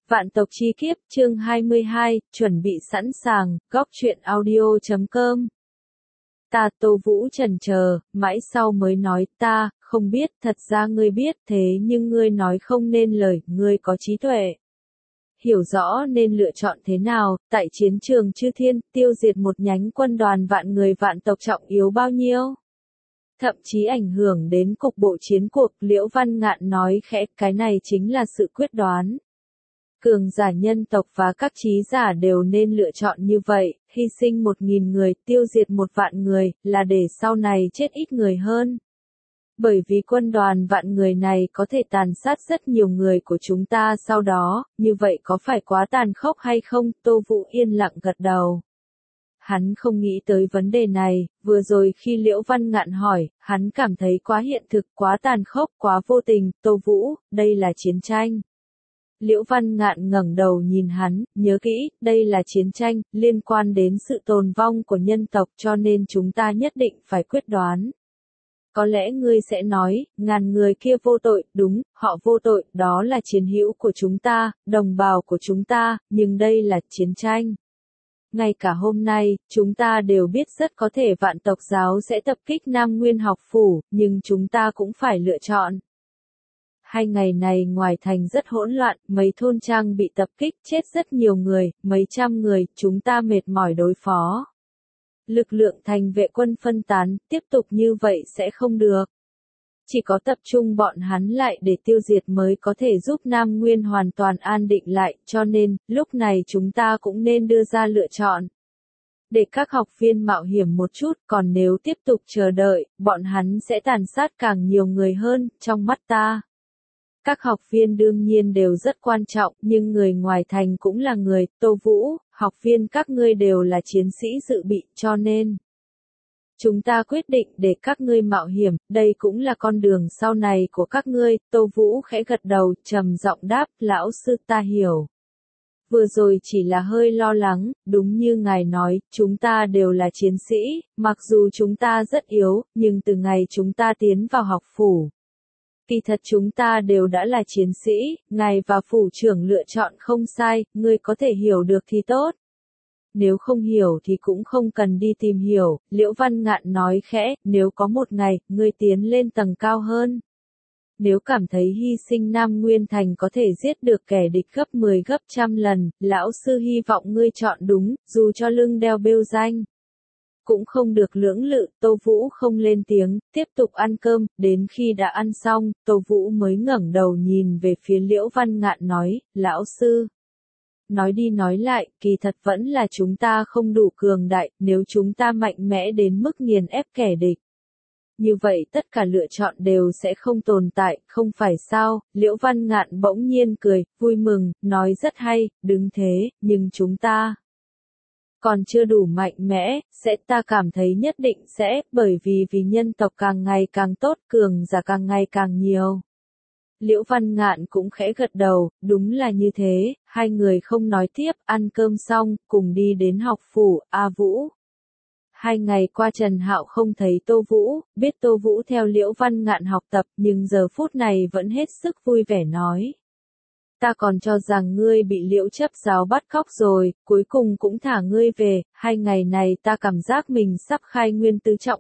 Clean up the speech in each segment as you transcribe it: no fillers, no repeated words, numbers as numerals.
Vạn tộc chi kiếp chương 22, chuẩn bị sẵn sàng, góc truyện audio.com. Ta Tô Vũ chần chờ, mãi sau mới nói ta, không biết, thật ra ngươi biết thế nhưng ngươi nói không nên lời, ngươi có trí tuệ. Hiểu rõ nên lựa chọn thế nào, tại chiến trường chư thiên, tiêu diệt một nhánh quân đoàn vạn người vạn tộc trọng yếu bao nhiêu? Thậm chí ảnh hưởng đến cục bộ chiến cuộc, Liễu Văn Ngạn nói khẽ, cái này chính là sự quyết đoán. Cường giả nhân tộc và các trí giả đều nên lựa chọn như vậy, hy sinh 1.000 người, tiêu diệt 1 vạn người, là để sau này chết ít người hơn. Bởi vì quân đoàn vạn người này có thể tàn sát rất nhiều người của chúng ta sau đó, như vậy có phải quá tàn khốc hay không? Tô Vũ yên lặng gật đầu. Hắn không nghĩ tới vấn đề này, vừa rồi khi Liễu Văn Ngạn hỏi, hắn cảm thấy quá hiện thực, quá tàn khốc, quá vô tình. Tô Vũ, đây là chiến tranh. Liễu Văn Ngạn ngẩng đầu nhìn hắn, nhớ kỹ, đây là chiến tranh, liên quan đến sự tồn vong của nhân tộc cho nên chúng ta nhất định phải quyết đoán. Có lẽ ngươi sẽ nói, ngàn người kia vô tội, đúng, họ vô tội, đó là chiến hữu của chúng ta, đồng bào của chúng ta, nhưng đây là chiến tranh. Ngay cả hôm nay, chúng ta đều biết rất có thể vạn tộc giáo sẽ tập kích Nam Nguyên học phủ, nhưng chúng ta cũng phải lựa chọn. 2 ngày này ngoài thành rất hỗn loạn, mấy thôn trang bị tập kích, chết rất nhiều người, mấy trăm người, chúng ta mệt mỏi đối phó. Lực lượng thành vệ quân phân tán, tiếp tục như vậy sẽ không được. Chỉ có tập trung bọn hắn lại để tiêu diệt mới có thể giúp Nam Nguyên hoàn toàn an định lại, cho nên, lúc này chúng ta cũng nên đưa ra lựa chọn. Để các học viên mạo hiểm một chút, còn nếu tiếp tục chờ đợi, bọn hắn sẽ tàn sát càng nhiều người hơn, trong mắt ta. Các học viên đương nhiên đều rất quan trọng, nhưng người ngoài thành cũng là người, Tô Vũ, học viên các ngươi đều là chiến sĩ dự bị, cho nên chúng ta quyết định để các ngươi mạo hiểm, đây cũng là con đường sau này của các ngươi. Tô Vũ khẽ gật đầu, trầm giọng đáp, lão sư ta hiểu. Vừa rồi chỉ là hơi lo lắng, đúng như ngài nói, chúng ta đều là chiến sĩ, mặc dù chúng ta rất yếu, nhưng từ ngày chúng ta tiến vào học phủ. Kỳ thật chúng ta đều đã là chiến sĩ, ngài và phủ trưởng lựa chọn không sai, ngươi có thể hiểu được thì tốt. Nếu không hiểu thì cũng không cần đi tìm hiểu, Liễu Văn Ngạn nói khẽ, nếu có một ngày, ngươi tiến lên tầng cao hơn. Nếu cảm thấy hy sinh Nam Nguyên Thành có thể giết được kẻ địch gấp 10 gấp trăm lần, lão sư hy vọng ngươi chọn đúng, dù cho lưng đeo bêu danh. Cũng không được lưỡng lự, Tô Vũ không lên tiếng, tiếp tục ăn cơm, đến khi đã ăn xong, Tô Vũ mới ngẩng đầu nhìn về phía Liễu Văn Ngạn nói, lão sư. Nói đi nói lại, kỳ thật vẫn là chúng ta không đủ cường đại, nếu chúng ta mạnh mẽ đến mức nghiền ép kẻ địch. Như vậy tất cả lựa chọn đều sẽ không tồn tại, không phải sao? Liễu Văn Ngạn bỗng nhiên cười, vui mừng, nói rất hay, đứng thế, nhưng chúng ta còn chưa đủ mạnh mẽ, ta cảm thấy nhất định sẽ, bởi vì nhân tộc càng ngày càng tốt, cường giả càng ngày càng nhiều. Liễu Văn Ngạn cũng khẽ gật đầu, đúng là như thế, hai người không nói tiếp, ăn cơm xong, cùng đi đến học phủ, Vũ. 2 ngày qua Trần Hạo không thấy Tô Vũ, biết Tô Vũ theo Liễu Văn Ngạn học tập, nhưng giờ phút này vẫn hết sức vui vẻ nói. Ta còn cho rằng ngươi bị Liễu chấp giáo bắt cóc rồi, cuối cùng cũng thả ngươi về, 2 ngày này ta cảm giác mình sắp khai nguyên tứ trọng.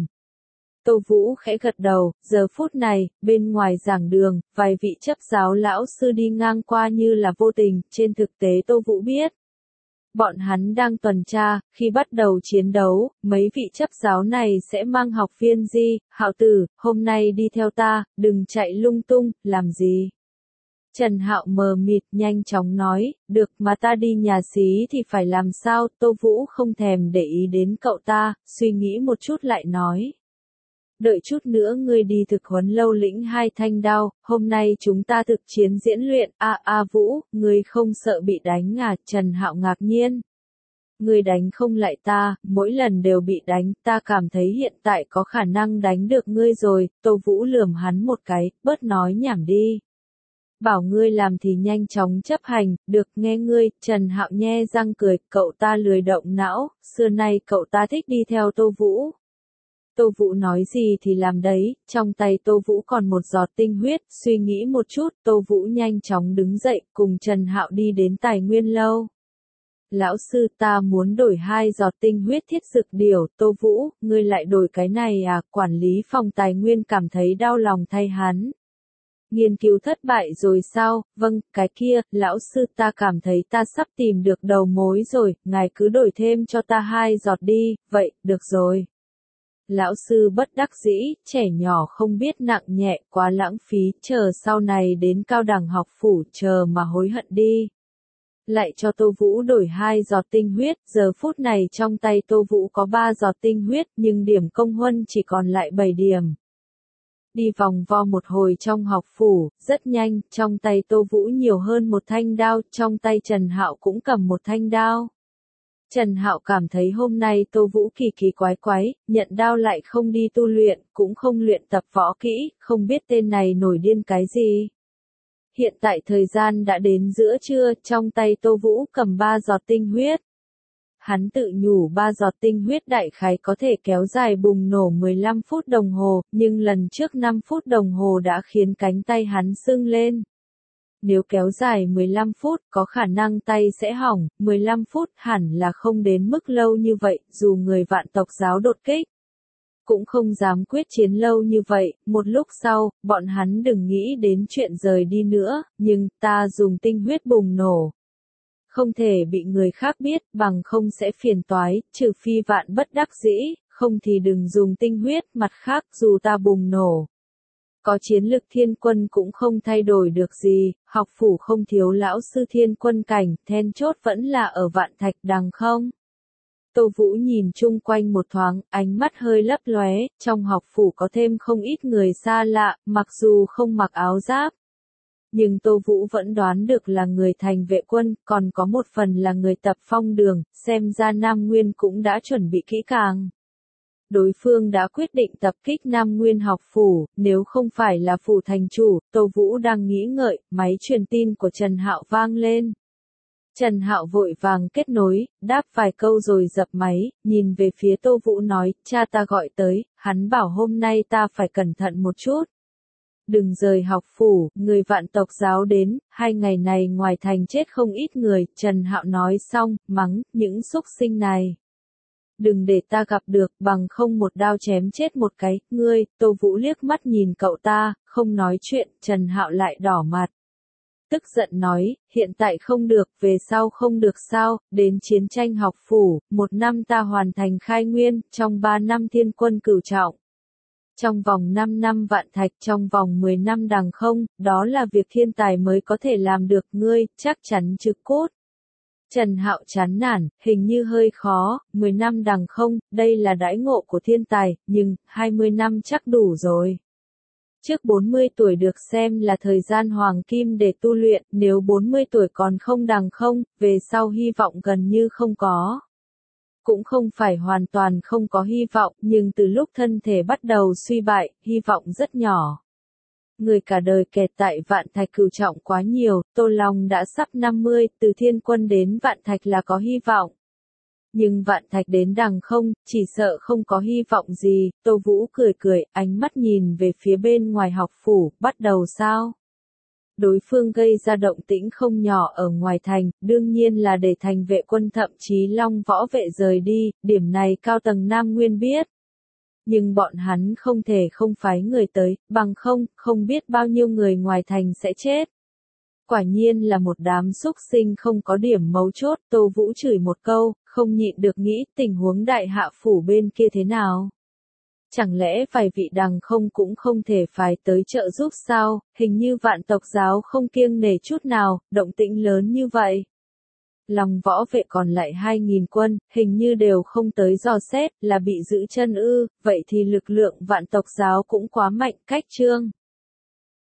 Tô Vũ khẽ gật đầu, giờ phút này, bên ngoài giảng đường, vài vị chấp giáo lão sư đi ngang qua như là vô tình, trên thực tế Tô Vũ biết. Bọn hắn đang tuần tra, khi bắt đầu chiến đấu, mấy vị chấp giáo này sẽ mang học viên Hạo tử, hôm nay đi theo ta, đừng chạy lung tung, làm gì? Trần Hạo mờ mịt nhanh chóng nói, được mà ta đi nhà xí thì phải làm sao? Tô Vũ không thèm để ý đến cậu ta, suy nghĩ một chút lại nói. Đợi chút nữa ngươi đi thực huấn lâu lĩnh 2 thanh đao, hôm nay chúng ta thực chiến diễn luyện, Vũ, ngươi không sợ bị đánh à? Trần Hạo ngạc nhiên. Ngươi đánh không lại ta, mỗi lần đều bị đánh, ta cảm thấy hiện tại có khả năng đánh được ngươi rồi. Tô Vũ lườm hắn một cái, bớt nói nhảm đi. Bảo ngươi làm thì nhanh chóng chấp hành, được nghe ngươi. Trần Hạo nhe răng cười, cậu ta lười động não, xưa nay cậu ta thích đi theo Tô Vũ. Tô Vũ nói gì thì làm đấy, trong tay Tô Vũ còn một giọt tinh huyết, suy nghĩ một chút, Tô Vũ nhanh chóng đứng dậy, cùng Trần Hạo đi đến tài nguyên lâu. Lão sư, ta muốn đổi 2 giọt tinh huyết thiết dược điểu. Tô Vũ, ngươi lại đổi cái này à? Quản lý phòng tài nguyên cảm thấy đau lòng thay hắn. Nghiên cứu thất bại rồi sao? Vâng, cái kia, lão sư, ta cảm thấy ta sắp tìm được đầu mối rồi, ngài cứ đổi thêm cho ta 2 giọt đi. Vậy, được rồi. Lão sư bất đắc dĩ, trẻ nhỏ không biết nặng nhẹ, quá lãng phí, chờ sau này đến cao đẳng học phủ, chờ mà hối hận đi. Lại cho Tô Vũ đổi 2 giọt tinh huyết, giờ phút này trong tay Tô Vũ có 3 giọt tinh huyết, nhưng điểm công huân chỉ còn lại 7 điểm. Đi vòng vo một hồi trong học phủ, rất nhanh, trong tay Tô Vũ nhiều hơn một thanh đao, trong tay Trần Hạo cũng cầm một thanh đao. Trần Hạo cảm thấy hôm nay Tô Vũ kỳ kỳ quái quái, nhận đao lại không đi tu luyện, cũng không luyện tập võ kỹ, không biết tên này nổi điên cái gì. Hiện tại thời gian đã đến giữa trưa, trong tay Tô Vũ cầm 3 giọt tinh huyết. Hắn tự nhủ 3 giọt tinh huyết đại khái có thể kéo dài bùng nổ 15 phút đồng hồ, nhưng lần trước 5 phút đồng hồ đã khiến cánh tay hắn sưng lên. Nếu kéo dài 15 phút, có khả năng tay sẽ hỏng, 15 phút hẳn là không đến mức lâu như vậy, dù người vạn tộc giáo đột kích. Cũng không dám quyết chiến lâu như vậy, một lúc sau, bọn hắn đừng nghĩ đến chuyện rời đi nữa, nhưng ta dùng tinh huyết bùng nổ. Không thể bị người khác biết, bằng không sẽ phiền toái, trừ phi vạn bất đắc dĩ, không thì đừng dùng tinh huyết, mặt khác dù ta bùng nổ. Có chiến lực thiên quân cũng không thay đổi được gì, học phủ không thiếu lão sư thiên quân cảnh, then chốt vẫn là ở vạn thạch đằng không. Tô Vũ nhìn chung quanh một thoáng, ánh mắt hơi lấp lóe, trong học phủ có thêm không ít người xa lạ, mặc dù không mặc áo giáp. Nhưng Tô Vũ vẫn đoán được là người thành vệ quân, còn có một phần là người tập phong đường, xem ra Nam Nguyên cũng đã chuẩn bị kỹ càng. Đối phương đã quyết định tập kích Nam Nguyên học phủ, nếu không phải là phủ thành chủ, Tô Vũ đang nghĩ ngợi, máy truyền tin của Trần Hạo vang lên. Trần Hạo vội vàng kết nối, đáp vài câu rồi dập máy, nhìn về phía Tô Vũ nói, cha ta gọi tới, hắn bảo hôm nay ta phải cẩn thận một chút. Đừng rời học phủ, người vạn tộc giáo đến, 2 ngày này ngoài thành chết không ít người, Trần Hạo nói xong, mắng, những xúc sinh này. Đừng để ta gặp được, bằng không một đao chém chết một cái, ngươi, Tô Vũ liếc mắt nhìn cậu ta, không nói chuyện, Trần Hạo lại đỏ mặt. Tức giận nói, hiện tại không được, về sau không được sao, đến chiến tranh học phủ, 1 năm ta hoàn thành khai nguyên, trong 3 năm thiên quân cửu trọng. Trong vòng 5 năm vạn thạch, trong vòng 10 năm đằng không, đó là việc thiên tài mới có thể làm được, ngươi, chắc chắn chứ cốt. Trần Hạo chán nản, hình như hơi khó, 10 năm đằng không, đây là đãi ngộ của thiên tài, nhưng, 20 năm chắc đủ rồi. Trước 40 tuổi được xem là thời gian hoàng kim để tu luyện, nếu 40 tuổi còn không đằng không, về sau hy vọng gần như không có. Cũng không phải hoàn toàn không có hy vọng, nhưng từ lúc thân thể bắt đầu suy bại, hy vọng rất nhỏ. Người cả đời kẹt tại vạn thạch cửu trọng quá nhiều, Tô Long đã sắp 50, từ thiên quân đến vạn thạch là có hy vọng. Nhưng vạn thạch đến đằng không, chỉ sợ không có hy vọng gì, Tô Vũ cười cười, ánh mắt nhìn về phía bên ngoài học phủ, bắt đầu sao? Đối phương gây ra động tĩnh không nhỏ ở ngoài thành, đương nhiên là để thành vệ quân thậm chí Long võ vệ rời đi, điểm này cao tầng Nam Nguyên biết. Nhưng bọn hắn không thể không phái người tới, bằng không biết bao nhiêu người ngoài thành sẽ chết. Quả nhiên là một đám xúc sinh không có điểm mấu chốt, Tô Vũ chửi một câu, không nhịn được nghĩ tình huống đại hạ phủ bên kia thế nào. Chẳng lẽ vài vị đằng không cũng không thể phái tới trợ giúp sao, hình như vạn tộc giáo không kiêng nể chút nào, động tĩnh lớn như vậy. Lòng võ vệ còn lại 2.000 quân, hình như đều không tới dò xét, là bị giữ chân ư, vậy thì lực lượng vạn tộc giáo cũng quá mạnh, cách trương.